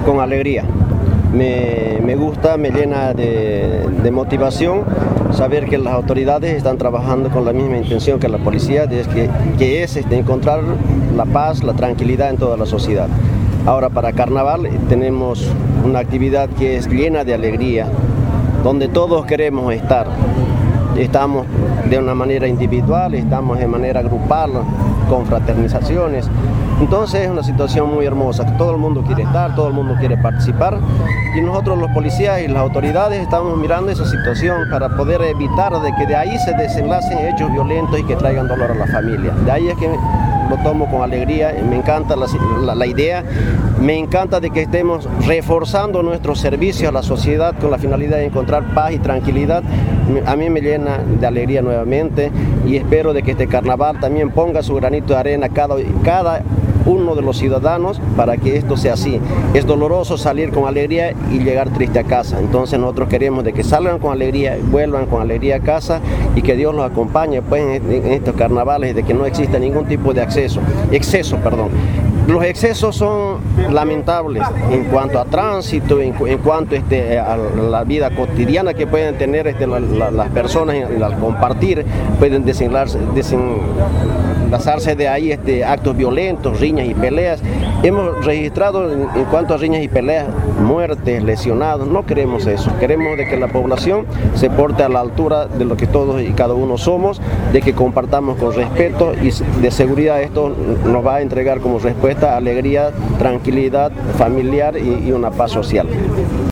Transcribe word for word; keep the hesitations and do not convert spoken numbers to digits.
con alegría. Me, me gusta, me llena de, de motivación saber que las autoridades están trabajando con la misma intención que la policía, de que, que es este, encontrar la paz, la tranquilidad en toda la sociedad. Ahora, para Carnaval tenemos una actividad que es llena de alegría, donde todos queremos estar. Estamos de una manera individual, estamos de manera grupal, con fraternizaciones. Entonces es una situación muy hermosa, todo el mundo quiere estar, todo el mundo quiere participar, y nosotros los policías y las autoridades estamos mirando esa situación para poder evitar de que de ahí se desenlacen hechos violentos y que traigan dolor a la familia. De ahí es que lo tomo con alegría, me encanta la, la, la idea, me encanta de que estemos reforzando nuestro servicio a la sociedad con la finalidad de encontrar paz y tranquilidad. A mí me llena de alegría nuevamente y espero de que este carnaval también ponga su granito de arena cada, cada uno de los ciudadanos para que esto sea así. Es doloroso salir con alegría y llegar triste a casa, entonces nosotros queremos de que salgan con alegría, vuelvan con alegría a casa y que Dios los acompañe pues, en, en estos carnavales, de que no exista ningún tipo de acceso, exceso, perdón. Los excesos son lamentables en cuanto a tránsito, en, en cuanto este, a la vida cotidiana que pueden tener este, la, la, las personas al compartir, pueden desenlazarse, desenlazarse de ahí este, actos violentos, riñas y peleas. Hemos registrado en, en cuanto a riñas y peleas, muertes, lesionados. No queremos eso, queremos de que la población se porte a la altura de lo que todos y cada uno somos, de que compartamos con respeto y de seguridad. Esto nos va a entregar como respuesta alegría, tranquilidad familiar y, y una paz social.